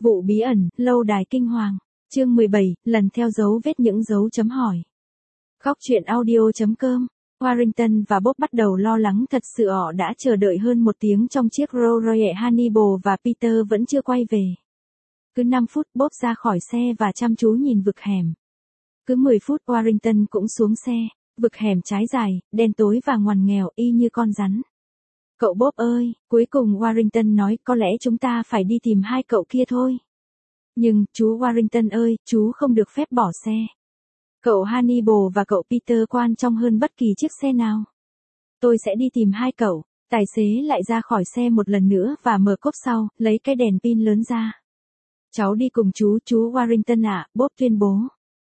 Vụ bí ẩn, lâu đài kinh hoàng. Chương 17, lần theo dấu vết những dấu chấm hỏi. Góc truyện audio.com. Warrington và Bob bắt đầu lo lắng thật sự, họ đã chờ đợi hơn 1 tiếng trong chiếc Rolls Royce. Hannibal và Peter vẫn chưa quay về. Cứ 5 phút Bob ra khỏi xe và chăm chú nhìn vực hẻm. Cứ 10 phút Warrington cũng xuống xe. Vực hẻm trái dài, đen tối và ngoằn nghèo y như con rắn. Cậu Bob ơi, cuối cùng Warrington nói, có lẽ chúng ta phải đi tìm hai cậu kia thôi. Nhưng, chú Warrington ơi, chú không được phép bỏ xe. Cậu Hannibal và cậu Peter quan trọng hơn bất kỳ chiếc xe nào. Tôi sẽ đi tìm hai cậu. Tài xế lại ra khỏi xe một lần nữa và mở cốp sau, lấy cái đèn pin lớn ra. Cháu đi cùng chú Warrington ạ, Bob tuyên bố.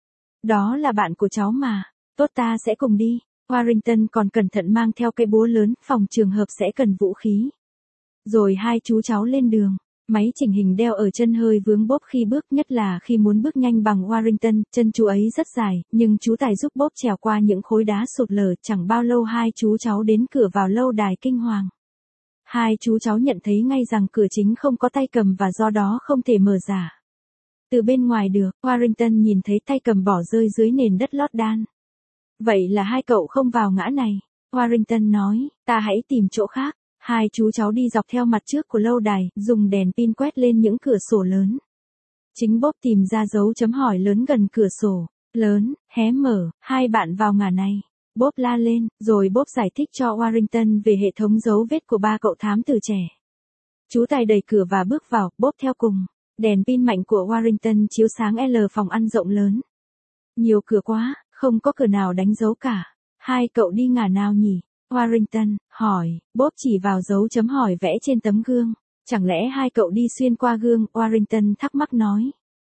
Đó là bạn của cháu mà. Tốt, ta sẽ cùng đi. Warrington còn cẩn thận mang theo cây búa lớn, phòng trường hợp sẽ cần vũ khí. Rồi hai chú cháu lên đường. Máy chỉnh hình đeo ở chân hơi vướng Bob khi bước, nhất là khi muốn bước nhanh bằng Warrington. Chân chú ấy rất dài, nhưng chú tài giúp Bob trèo qua những khối đá sụt lở. Chẳng bao lâu hai chú cháu đến cửa vào lâu đài kinh hoàng. Hai chú cháu nhận thấy ngay rằng cửa chính không có tay cầm và do đó không thể mở ra từ bên ngoài được. Warrington nhìn thấy tay cầm bỏ rơi dưới nền đất lót đan. Vậy là hai cậu không vào ngã này. Warrington nói, ta hãy tìm chỗ khác. Hai chú cháu đi dọc theo mặt trước của lâu đài, dùng đèn pin quét lên những cửa sổ lớn. Chính Bob tìm ra dấu chấm hỏi lớn gần cửa sổ lớn, hé mở, hai bạn vào ngả này. Bob la lên, rồi Bob giải thích cho Warrington về hệ thống dấu vết của ba cậu thám tử trẻ. Chú tài đẩy cửa và bước vào, Bob theo cùng. Đèn pin mạnh của Warrington chiếu sáng phòng ăn rộng lớn. Nhiều cửa quá, không có cửa nào đánh dấu cả. Hai cậu đi ngả nào nhỉ? Warrington hỏi. Bob chỉ vào dấu chấm hỏi vẽ trên tấm gương. Chẳng lẽ hai cậu đi xuyên qua gương? Warrington thắc mắc nói.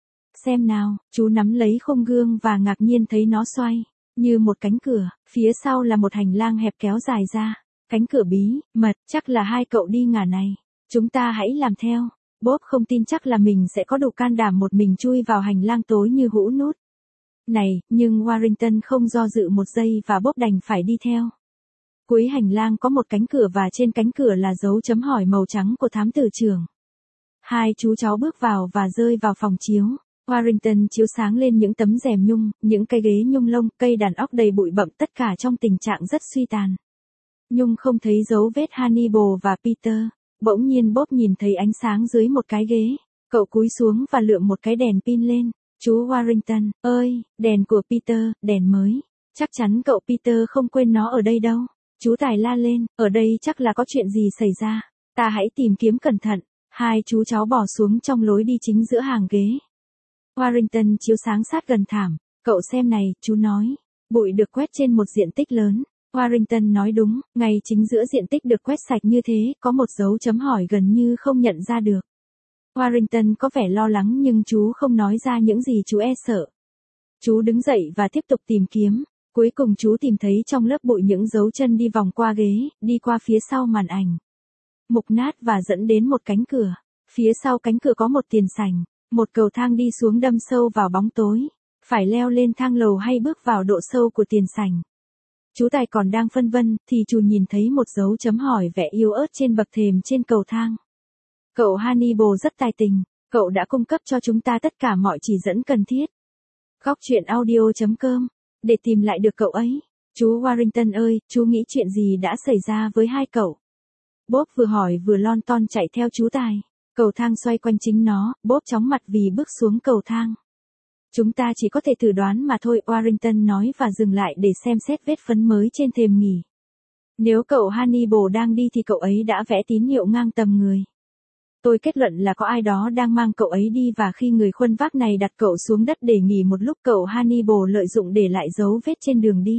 Xem nào, chú nắm lấy khung gương và ngạc nhiên thấy nó xoay như một cánh cửa, phía sau là một hành lang hẹp kéo dài ra. Cánh cửa bí mật, chắc là hai cậu đi ngả này. Chúng ta hãy làm theo. Bob không tin chắc là mình sẽ có đủ can đảm một mình chui vào hành lang tối như hũ nút này, nhưng Warrington không do dự một giây và Bob đành phải đi theo. Cuối hành lang có một cánh cửa và trên cánh cửa là dấu chấm hỏi màu trắng của thám tử trưởng. Hai chú cháu bước vào và rơi vào phòng chiếu. Warrington chiếu sáng lên những tấm rèm nhung, những cây ghế nhung lông, cây đàn óc đầy bụi bặm, tất cả trong tình trạng rất suy tàn. Nhung không thấy dấu vết Hannibal và Peter. Bỗng nhiên Bob nhìn thấy ánh sáng dưới một cái ghế. Cậu cúi xuống và lượm một cái đèn pin lên. Chú Warrington ơi, đèn của Peter, đèn mới. Chắc chắn cậu Peter không quên nó ở đây đâu. Chú tài la lên, ở đây chắc là có chuyện gì xảy ra. Ta hãy tìm kiếm cẩn thận. Hai chú cháu bỏ xuống trong lối đi chính giữa hàng ghế. Warrington chiếu sáng sát gần thảm. Cậu xem này, chú nói. Bụi được quét trên một diện tích lớn. Warrington nói đúng, ngay chính giữa diện tích được quét sạch như thế, có một dấu chấm hỏi gần như không nhận ra được. Warrington có vẻ lo lắng nhưng chú không nói ra những gì chú e sợ. Chú đứng dậy và tiếp tục tìm kiếm. Cuối cùng chú tìm thấy trong lớp bụi những dấu chân đi vòng qua ghế, đi qua phía sau màn ảnh mục nát và dẫn đến một cánh cửa. Phía sau cánh cửa có một tiền sảnh, một cầu thang đi xuống đâm sâu vào bóng tối. Phải leo lên thang lầu hay bước vào độ sâu của tiền sảnh? Chú tài còn đang phân vân, thì chú nhìn thấy một dấu chấm hỏi vẽ yếu ớt trên bậc thềm trên cầu thang. Cậu Hannibal rất tài tình, cậu đã cung cấp cho chúng ta tất cả mọi chỉ dẫn cần thiết. Góc truyện audio.com. Để tìm lại được cậu ấy. Chú Warrington ơi, chú nghĩ chuyện gì đã xảy ra với hai cậu? Bob vừa hỏi vừa lon ton chạy theo chú tài. Cầu thang xoay quanh chính nó, Bob chóng mặt vì bước xuống cầu thang. Chúng ta chỉ có thể thử đoán mà thôi, Warrington nói và dừng lại để xem xét vết phấn mới trên thềm nghỉ. Nếu cậu Hannibal đang đi thì cậu ấy đã vẽ tín hiệu ngang tầm người. Tôi kết luận là có ai đó đang mang cậu ấy đi và khi người khuân vác này đặt cậu xuống đất để nghỉ một lúc, cậu Hannibal lợi dụng để lại dấu vết trên đường đi.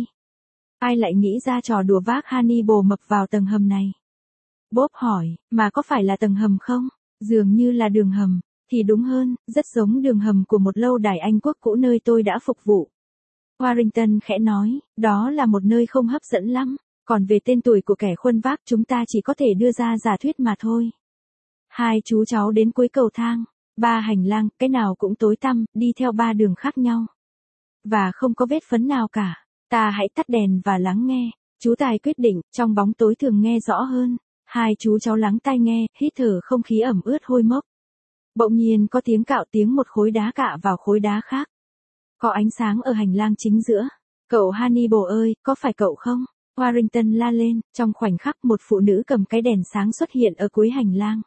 Ai lại nghĩ ra trò đùa vác Hannibal mập vào tầng hầm này? Bob hỏi, mà có phải là tầng hầm không? Dường như là đường hầm. Thì đúng hơn, rất giống đường hầm của một lâu đài Anh quốc cũ nơi tôi đã phục vụ. Warrington khẽ nói, đó là một nơi không hấp dẫn lắm. Còn về tên tuổi của kẻ khuân vác chúng ta chỉ có thể đưa ra giả thuyết mà thôi. Hai chú cháu đến cuối cầu thang. 3 hành lang, cái nào cũng tối tăm, đi theo 3 đường khác nhau. Và không có vết phấn nào cả. Ta hãy tắt đèn và lắng nghe. Chú tài quyết định, trong bóng tối thường nghe rõ hơn. Hai chú cháu lắng tai nghe, hít thở không khí ẩm ướt hôi mốc. Bỗng nhiên có tiếng cạo tiếng một khối đá cạ vào khối đá khác. Có ánh sáng ở hành lang chính giữa. Cậu Hannibal ơi, có phải cậu không? Warrington la lên, trong khoảnh khắc một phụ nữ cầm cái đèn sáng xuất hiện ở cuối hành lang.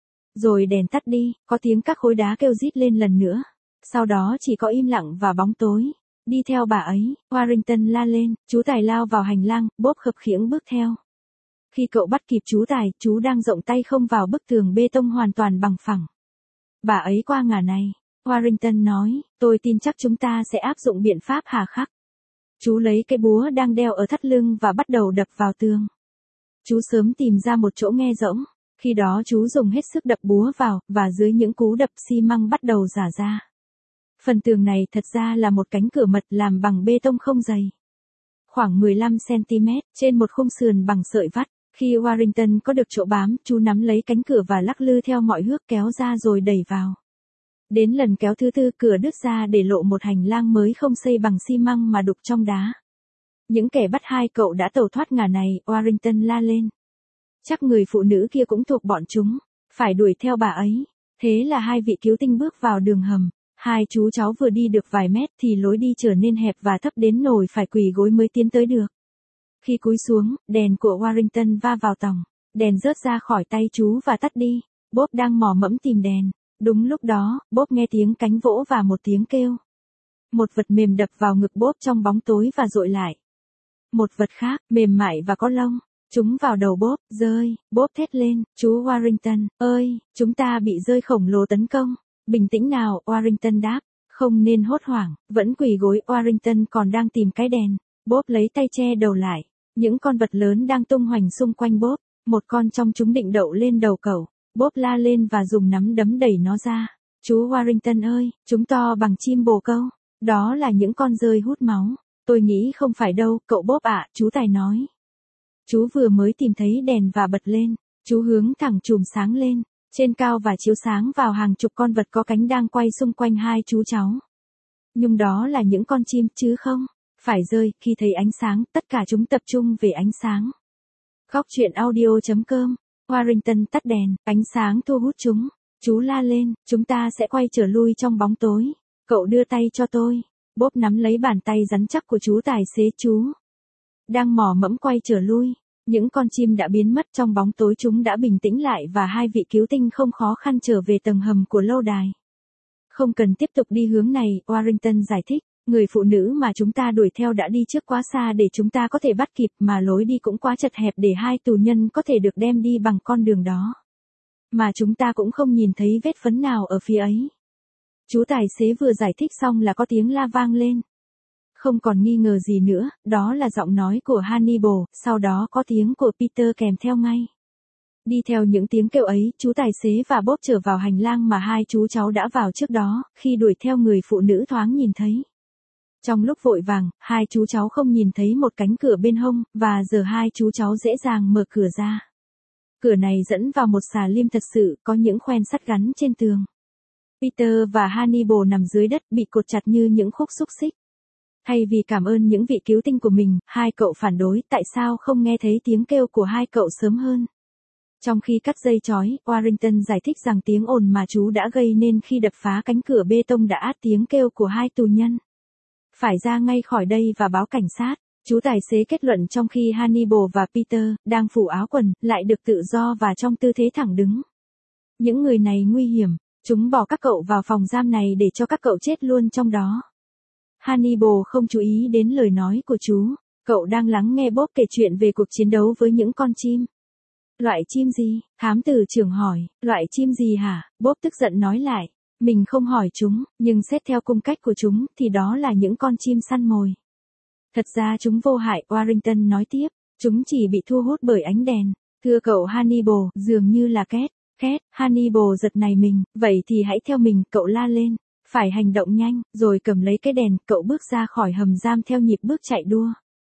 Rồi đèn tắt đi, có tiếng các khối đá kêu rít lên lần nữa. Sau đó chỉ có im lặng và bóng tối. Đi theo bà ấy, Warrington la lên, chú Tài lao vào hành lang, Bob khập khiễng bước theo. Khi cậu bắt kịp chú Tài, chú đang rộng tay không vào bức tường bê tông hoàn toàn bằng phẳng. Bà ấy qua ngả này. Warrington nói, tôi tin chắc chúng ta sẽ áp dụng biện pháp hà khắc. Chú lấy cái búa đang đeo ở thắt lưng và bắt đầu đập vào tường. Chú sớm tìm ra một chỗ nghe rỗng. Khi đó chú dùng hết sức đập búa vào, và dưới những cú đập xi măng bắt đầu rả ra. Phần tường này thật ra là một cánh cửa mật làm bằng bê tông không dày. Khoảng 15cm trên một khung sườn bằng sợi vắt. Khi Warrington có được chỗ bám, chú nắm lấy cánh cửa và lắc lư theo mọi hướng kéo ra rồi đẩy vào. Đến lần kéo thứ tư cửa đứt ra để lộ một hành lang mới không xây bằng xi măng mà đục trong đá. Những kẻ bắt hai cậu đã tẩu thoát ngả này, Warrington la lên. Chắc người phụ nữ kia cũng thuộc bọn chúng, phải đuổi theo bà ấy. Thế là hai vị cứu tinh bước vào đường hầm. Hai chú cháu vừa đi được vài mét thì lối đi trở nên hẹp và thấp đến nỗi phải quỳ gối mới tiến tới được. Khi cúi xuống, đèn của Warrington va vào tòng. Đèn rớt ra khỏi tay chú và tắt đi. Bob đang mò mẫm tìm đèn. Đúng lúc đó, Bob nghe tiếng cánh vỗ và một tiếng kêu. Một vật mềm đập vào ngực Bob trong bóng tối và dội lại. Một vật khác, mềm mại và có lông. Chúng vào đầu Bob, rơi. Bob thét lên, chú Warrington, ơi, chúng ta bị rơi khổng lồ tấn công. Bình tĩnh nào, Warrington đáp. Không nên hốt hoảng, vẫn quỳ gối. Warrington còn đang tìm cái đèn. Bob lấy tay che đầu lại. Những con vật lớn đang tung hoành xung quanh Bob. Một con trong chúng định đậu lên đầu cậu. Bob la lên và dùng nắm đấm đẩy nó ra. Chú Warrington ơi, chúng to bằng chim bồ câu. Đó là những con dơi hút máu. Tôi nghĩ không phải đâu, cậu Bob ạ, chú Tài nói. Chú vừa mới tìm thấy đèn và bật lên. Chú hướng thẳng chùm sáng lên. Trên cao và chiếu sáng vào hàng chục con vật có cánh đang quay xung quanh hai chú cháu. Nhưng đó là những con chim chứ không phải rơi. Khi thấy ánh sáng, tất cả chúng tập trung về ánh sáng. Góc truyện audio.com. Warrington tắt đèn, ánh sáng thu hút chúng. Chú la lên, chúng ta sẽ quay trở lui trong bóng tối. Cậu đưa tay cho tôi. Bob nắm lấy bàn tay rắn chắc của chú tài xế chú. Đang mò mẫm quay trở lui. Những con chim đã biến mất trong bóng tối, chúng đã bình tĩnh lại và hai vị cứu tinh không khó khăn trở về tầng hầm của lâu đài. Không cần tiếp tục đi hướng này, Warrington giải thích. Người phụ nữ mà chúng ta đuổi theo đã đi trước quá xa để chúng ta có thể bắt kịp, mà lối đi cũng quá chật hẹp để hai tù nhân có thể được đem đi bằng con đường đó. Mà chúng ta cũng không nhìn thấy vết phấn nào ở phía ấy. Chú tài xế vừa giải thích xong là có tiếng la vang lên. Không còn nghi ngờ gì nữa, đó là giọng nói của Hannibal, sau đó có tiếng của Peter kèm theo ngay. Đi theo những tiếng kêu ấy, chú tài xế và Bob trở vào hành lang mà hai chú cháu đã vào trước đó, khi đuổi theo người phụ nữ thoáng nhìn thấy. Trong lúc vội vàng, hai chú cháu không nhìn thấy một cánh cửa bên hông, và giờ hai chú cháu dễ dàng mở cửa ra. Cửa này dẫn vào một xà lim thật sự, có những khoen sắt gắn trên tường. Peter và Hannibal nằm dưới đất bị cột chặt như những khúc xúc xích. Thay vì cảm ơn những vị cứu tinh của mình, hai cậu phản đối tại sao không nghe thấy tiếng kêu của hai cậu sớm hơn. Trong khi cắt dây chói, Warrington giải thích rằng tiếng ồn mà chú đã gây nên khi đập phá cánh cửa bê tông đã át tiếng kêu của hai tù nhân. Phải ra ngay khỏi đây và báo cảnh sát. Chú tài xế kết luận trong khi Hannibal và Peter, đang phủ áo quần, lại được tự do và trong tư thế thẳng đứng. Những người này nguy hiểm. Chúng bỏ các cậu vào phòng giam này để cho các cậu chết luôn trong đó. Hannibal không chú ý đến lời nói của chú. Cậu đang lắng nghe Bob kể chuyện về cuộc chiến đấu với những con chim. Loại chim gì? Thám tử trưởng hỏi. Loại chim gì hả? Bob tức giận nói lại. Mình không hỏi chúng, nhưng xét theo cung cách của chúng, thì đó là những con chim săn mồi. Thật ra chúng vô hại, Warrington nói tiếp. Chúng chỉ bị thu hút bởi ánh đèn. Thưa cậu Hannibal, dường như là két. Két, Hannibal giật nảy mình. Vậy thì hãy theo mình, cậu la lên. Phải hành động nhanh, rồi cầm lấy cái đèn, cậu bước ra khỏi hầm giam theo nhịp bước chạy đua.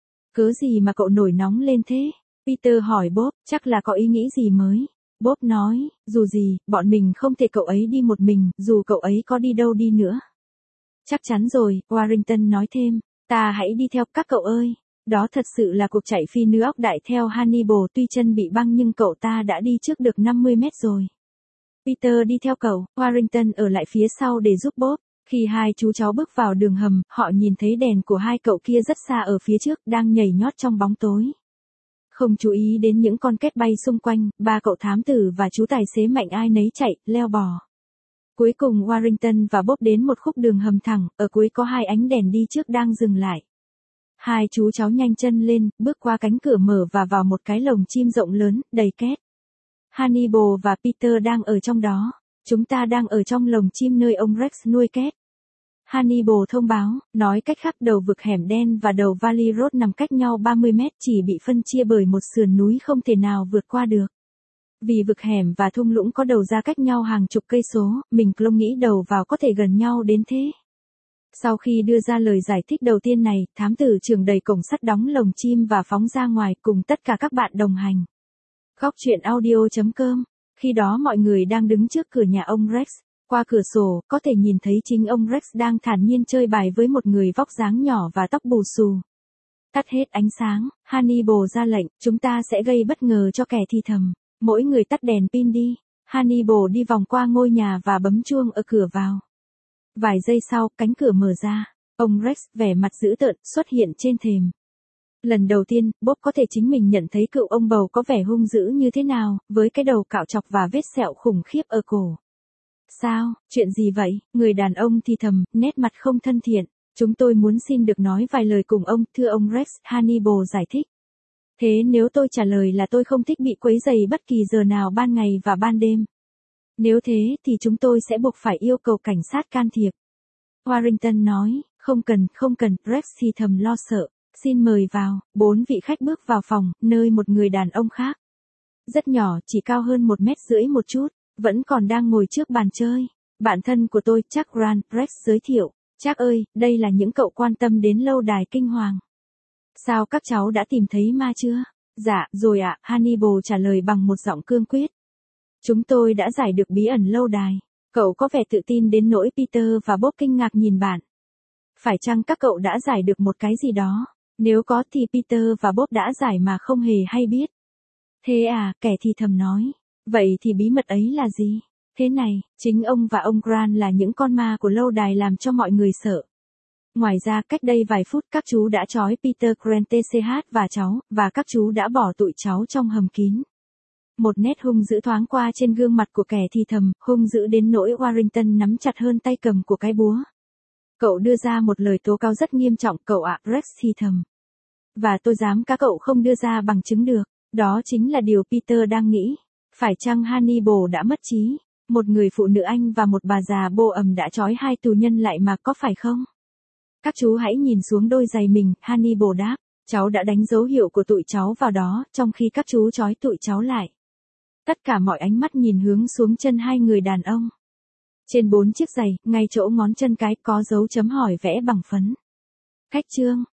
Cớ gì mà cậu nổi nóng lên thế? Peter hỏi Bob, chắc là có ý nghĩ gì mới. Bob nói, dù gì, bọn mình không thể cậu ấy đi một mình, dù cậu ấy có đi đâu đi nữa. Chắc chắn rồi, Warrington nói thêm, ta hãy đi theo các cậu ơi. Đó thật sự là cuộc chạy phi nữ ốc đại theo Hannibal, tuy chân bị băng nhưng cậu ta đã đi trước được 50 mét rồi. Peter đi theo cậu, Warrington ở lại phía sau để giúp Bob. Khi hai chú cháu bước vào đường hầm, họ nhìn thấy đèn của hai cậu kia rất xa ở phía trước, đang nhảy nhót trong bóng tối. Không chú ý đến những con két bay xung quanh, ba cậu thám tử và chú tài xế mạnh ai nấy chạy, leo bò. Cuối cùng Warrington và Bob đến một khúc đường hầm thẳng, ở cuối có hai ánh đèn đi trước đang dừng lại. Hai chú cháu nhanh chân lên, bước qua cánh cửa mở và vào một cái lồng chim rộng lớn, đầy két. Hannibal và Peter đang ở trong đó. Chúng ta đang ở trong lồng chim nơi ông Rex nuôi két. Hannibal thông báo, nói cách khác đầu vực hẻm đen và đầu Valley Road nằm cách nhau 30 mét, chỉ bị phân chia bởi một sườn núi không thể nào vượt qua được. Vì vực hẻm và thung lũng có đầu ra cách nhau hàng chục cây số, mình không nghĩ đầu vào có thể gần nhau đến thế. Sau khi đưa ra lời giải thích đầu tiên này, thám tử trưởng đẩy cổng sắt đóng lồng chim và phóng ra ngoài cùng tất cả các bạn đồng hành. Góc truyện audio.com. Khi đó mọi người đang đứng trước cửa nhà ông Rex. Qua cửa sổ, có thể nhìn thấy chính ông Rex đang thản nhiên chơi bài với một người vóc dáng nhỏ và tóc bù xù. Tắt hết ánh sáng, Hannibal ra lệnh, chúng ta sẽ gây bất ngờ cho kẻ thì thầm. Mỗi người tắt đèn pin đi. Hannibal đi vòng qua ngôi nhà và bấm chuông ở cửa vào. Vài giây sau, cánh cửa mở ra. Ông Rex, vẻ mặt dữ tợn, xuất hiện trên thềm. Lần đầu tiên, Bob có thể chính mình nhận thấy cựu ông bầu có vẻ hung dữ như thế nào, với cái đầu cạo chọc và vết sẹo khủng khiếp ở cổ. Sao, chuyện gì vậy? Người đàn ông thì thầm, nét mặt không thân thiện. Chúng tôi muốn xin được nói vài lời cùng ông, thưa ông Rex, Hannibal giải thích. Thế nếu tôi trả lời là tôi không thích bị quấy rầy bất kỳ giờ nào ban ngày và ban đêm. Nếu thế thì chúng tôi sẽ buộc phải yêu cầu cảnh sát can thiệp. Warrington nói, không cần, Rex thì thầm lo sợ. Xin mời vào, 4 vị khách bước vào phòng, nơi một người đàn ông khác. Rất nhỏ, chỉ cao hơn 1,5 mét một chút, vẫn còn đang ngồi trước bàn chơi. Bạn thân của tôi, Chuck Grant, Rex giới thiệu. Chuck ơi, đây là những cậu quan tâm đến lâu đài kinh hoàng. Sao các cháu đã tìm thấy ma chưa? Dạ, rồi ạ, Hannibal trả lời bằng một giọng cương quyết. Chúng tôi đã giải được bí ẩn lâu đài. Cậu có vẻ tự tin đến nỗi Peter và Bob kinh ngạc nhìn bạn. Phải chăng các cậu đã giải được một cái gì đó? Nếu có thì Peter và Bob đã giải mà không hề hay biết. Thế à, kẻ thì thầm nói. Vậy thì bí mật ấy là gì? Thế này, chính ông và ông Grant là những con ma của lâu đài làm cho mọi người sợ. Ngoài ra, cách đây vài phút các chú đã trói Peter Grant TCH và cháu, và các chú đã bỏ tụi cháu trong hầm kín. Một nét hung dữ thoáng qua trên gương mặt của kẻ thì thầm, hung dữ đến nỗi Warrington nắm chặt hơn tay cầm của cái búa. Cậu đưa ra một lời tố cáo rất nghiêm trọng, cậu ạ, Rex thì thầm. Và tôi dám cá cậu không đưa ra bằng chứng được. Đó chính là điều Peter đang nghĩ. Phải chăng Hannibal đã mất trí? Một người phụ nữ Anh và một bà già bô ầm đã trói hai tù nhân lại mà, có phải không? Các chú hãy nhìn xuống đôi giày mình, Hannibal đáp. Cháu đã đánh dấu hiệu của tụi cháu vào đó, trong khi các chú trói tụi cháu lại. Tất cả mọi ánh mắt nhìn hướng xuống chân hai người đàn ông. Trên 4 chiếc giày, ngay chỗ ngón chân cái có dấu chấm hỏi vẽ bằng phấn. Khách trương,